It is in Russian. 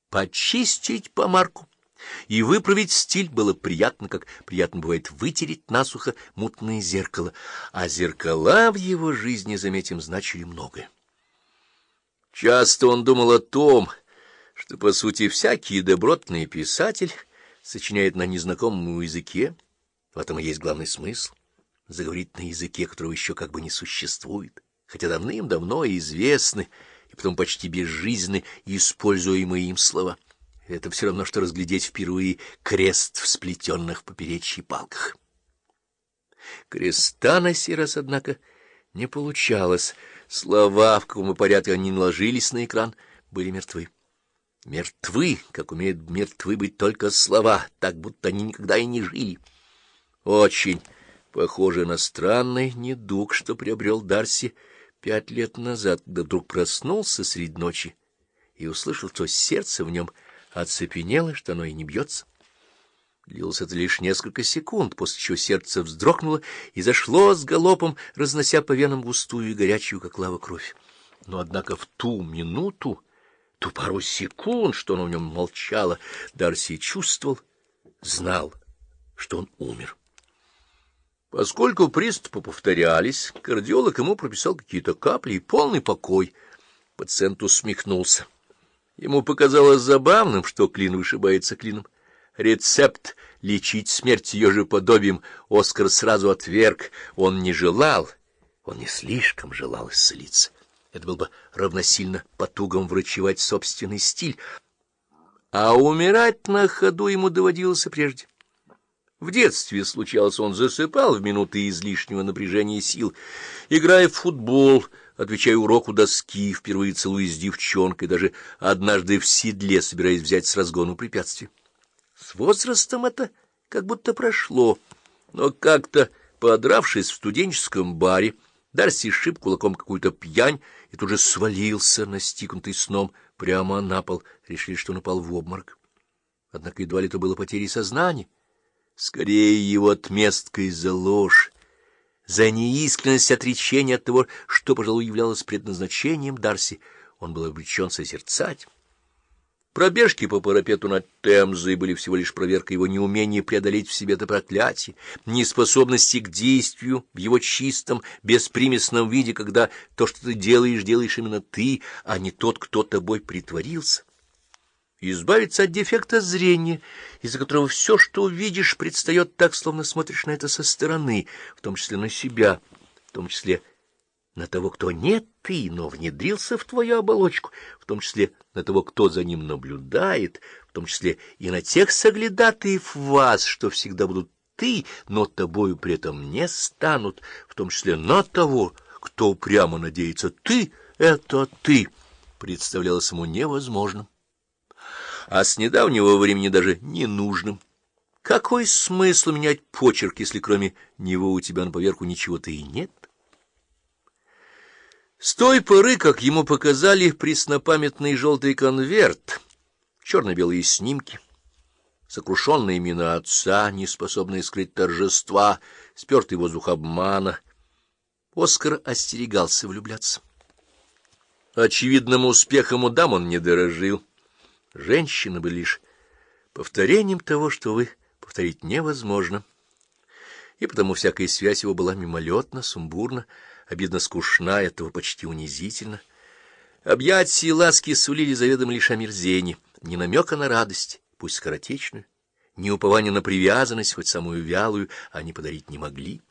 почистить помарку и выправить стиль было приятно, как приятно бывает вытереть насухо мутное зеркало, а зеркала в его жизни, заметим, значили многое. Часто он думал о том, что, по сути, всякий добротный писатель сочиняет на незнакомом языке, в этом и есть главный смысл — заговорить на языке, которого еще как бы не существует, хотя давным-давно известны и потом почти безжизненны используемые им слова. Это все равно, что разглядеть впервые крест в сплетенных в поперечье палках. Креста на сей раз, однако, не получалось. Слова, в каком порядке они наложились на экран, были мертвы. Мертвы, как умеют мертвы быть только слова, так будто они никогда и не жили. Очень похоже на странный недуг, что приобрел Дарси 5 лет назад, когда вдруг проснулся среди ночи и услышал, что сердце в нем оцепенело, что оно и не бьется. Длилось это лишь несколько секунд, после чего сердце вздрогнуло и зашло с галопом, разнося по венам густую и горячую, как лава, кровь. Но, однако, в ту минуту, ту пару секунд, что оно в нем молчало, Дарси чувствовал, знал, что он умер. Поскольку приступы повторялись, кардиолог ему прописал какие-то капли и полный покой. Пациент усмехнулся. Ему показалось забавным, что клин вышибается клином. Рецепт лечить смерть ее же подобием Оскар сразу отверг. Он не желал, он не слишком желал исцелиться. Это было бы равносильно потугам врачевать собственный стиль. А умирать на ходу ему доводилось и прежде. В детстве случалось, он засыпал в минуты излишнего напряжения сил, играя в футбол, отвечая уроку доски, впервые целуясь с девчонкой, даже однажды в седле, собираясь взять с разгону препятствие. С возрастом это как будто прошло, но как-то, подравшись в студенческом баре, Дарси сшиб кулаком какую-то пьянь и тут же свалился, настигнутый сном, прямо на пол, решили, что он упал в обморок. Однако едва ли то было потерей сознания. Скорее его отместкой за ложь, за неискренность отречения от того, что, пожалуй, являлось предназначением Дарси. Он был обречен созерцать. Пробежки по парапету над Темзой были всего лишь проверкой его неумения преодолеть в себе это проклятие, неспособности к действию в его чистом, беспримесном виде, когда то, что ты делаешь, делаешь именно ты, а не тот, кто тобой притворился. Избавиться от дефекта зрения, из-за которого все, что увидишь, предстает так, словно смотришь на это со стороны, в том числе на себя, в том числе на того, кто не ты, но внедрился в твою оболочку, в том числе на того, кто за ним наблюдает, в том числе и на тех соглядатаев вас, что всегда будут ты, но тобою при этом не станут, в том числе на того, кто прямо надеется «ты — это ты», представлялось ему невозможным. А с недавнего времени даже ненужным. Какой смысл менять почерк, если кроме него у тебя на поверку ничего-то и нет? С той поры, как ему показали преснопамятный желтый конверт, черно-белые снимки, сокрушенные имена отца, неспособные скрыть торжества, спертый воздух обмана, Оскар остерегался влюбляться. Очевидным успехом у дам он не дорожил. Женщины были лишь повторением того, что повторить невозможно, и потому всякая связь его была мимолетна, сумбурна, обидно скучна, этого почти унизительно. Объятия и ласки сулили заведомо лишь омерзение, ни намека на радость, пусть скоротечную, ни упования на привязанность, хоть самую вялую, они подарить не могли.